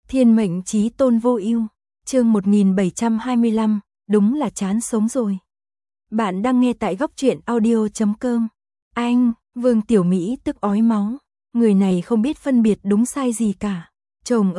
Thiên mệnh chí tôn vô ưu, chương 1725, đúng là chán sống rồi. Bạn đang nghe tại góc truyện audio.com. Anh, Vương Tiểu Mỹ tức ói máu, người này không biết phân biệt đúng sai gì cả. Chồng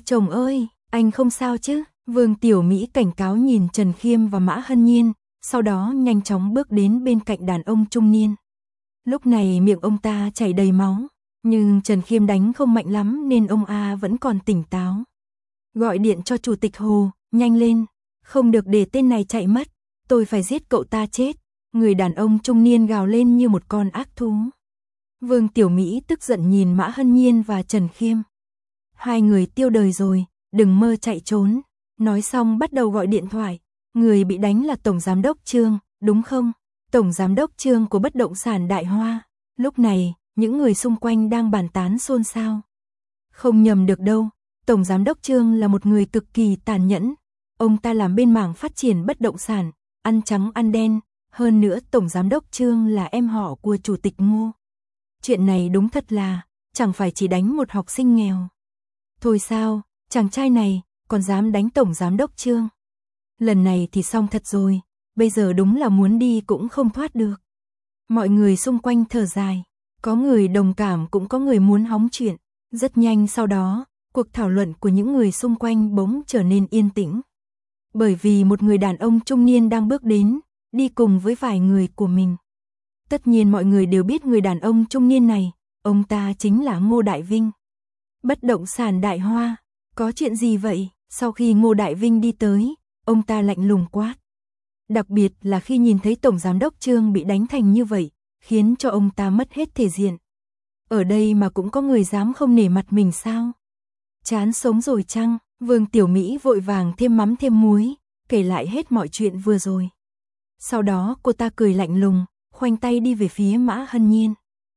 ơi, anh không sao chứ? Vương Tiểu Mỹ cảnh cáo nhìn Trần Khiêm và Mã Hân Nhiên, sau đó nhanh chóng bước đến bên cạnh đàn ông trung niên. Lúc này miệng ông ta chảy đầy máu, nhưng Trần Khiêm đánh không mạnh lắm nên ông A vẫn còn tỉnh táo. Gọi điện cho chủ tịch Hồ, nhanh lên, không được để tên này chạy mất, tôi phải giết cậu ta chết. Người đàn ông trung niên gào lên như một con ác thú. Vương Tiểu Mỹ tức giận nhìn Mã Hân Nhiên và Trần Khiêm. Hai người tiêu đời rồi, đừng mơ chạy trốn. Nói xong bắt đầu gọi điện thoại. Người bị đánh là Tổng Giám đốc Trương, đúng không? Tổng Giám đốc Trương của bất động sản Đại Hoa. Lúc này, những người xung quanh đang bàn tán xôn xao. Không nhầm được đâu, Tổng Giám đốc Trương là một người cực kỳ tàn nhẫn. Ông ta làm bên mảng phát triển bất động sản, ăn trắng ăn đen. Hơn nữa Tổng Giám đốc Trương là em họ của Chủ tịch Ngô. Chuyện này đúng thật là, chẳng phải chỉ đánh một học sinh nghèo. Thôi sao, chàng trai này còn dám đánh Tổng Giám đốc Trương. Lần này thì xong thật rồi, bây giờ đúng là muốn đi cũng không thoát được. Mọi người xung quanh thở dài, có người đồng cảm cũng có người muốn hóng chuyện. Rất nhanh sau đó, cuộc thảo luận của những người xung quanh bỗng trở nên yên tĩnh. Bởi vì một người đàn ông trung niên đang bước đến, đi cùng với vài người của mình. Tất nhiên mọi người đều biết người đàn ông trung niên này, ông ta chính là Ngô Đại Vinh. Bất động sản Đại Hoa, có chuyện gì vậy? Sau khi Ngô Đại Vinh đi tới, ông ta lạnh lùng quát. Đặc biệt là khi nhìn thấy Tổng Giám đốc Trương bị đánh thành như vậy, khiến cho ông ta mất hết thể diện. Ở đây mà cũng có người dám không nể mặt mình sao? Chán sống rồi chăng? Vương Tiểu Mỹ vội vàng thêm mắm thêm muối, kể lại hết mọi chuyện vừa rồi. Sau đó cô ta cười lạnh lùng, khoanh tay đi về phía Mã Hân Nhiên.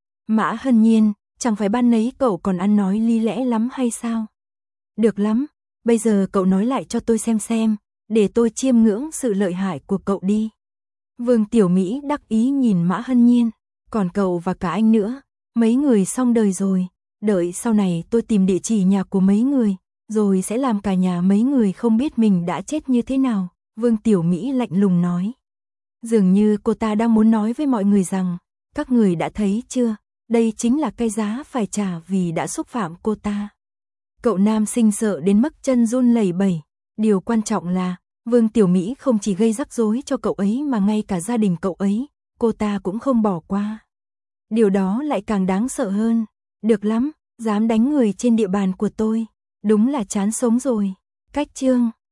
Mã Hân Nhiên, chẳng phải ban nấy cậu còn ăn nói lý lẽ lắm hay sao? Được lắm, bây giờ cậu nói lại cho tôi xem, để tôi chiêm ngưỡng sự lợi hại của cậu đi. Vương Tiểu Mỹ đắc ý nhìn Mã Hân Nhiên, còn cậu và cả anh nữa, mấy người xong đời rồi, đợi sau này tôi tìm địa chỉ nhà của mấy người, rồi sẽ làm cả nhà mấy người không biết mình đã chết như thế nào, Vương Tiểu Mỹ lạnh lùng nói. Dường như cô ta đang muốn nói với mọi người rằng, các người đã thấy chưa, đây chính là cái giá phải trả vì đã xúc phạm cô ta. Cậu nam sinh sợ đến mức chân run lẩy bẩy, điều quan trọng là, Vương Tiểu Mỹ không chỉ gây rắc rối cho cậu ấy mà ngay cả gia đình cậu ấy, cô ta cũng không bỏ qua. Điều đó lại càng đáng sợ hơn. Được lắm, dám đánh người trên địa bàn của tôi, đúng là chán sống rồi. Cách chương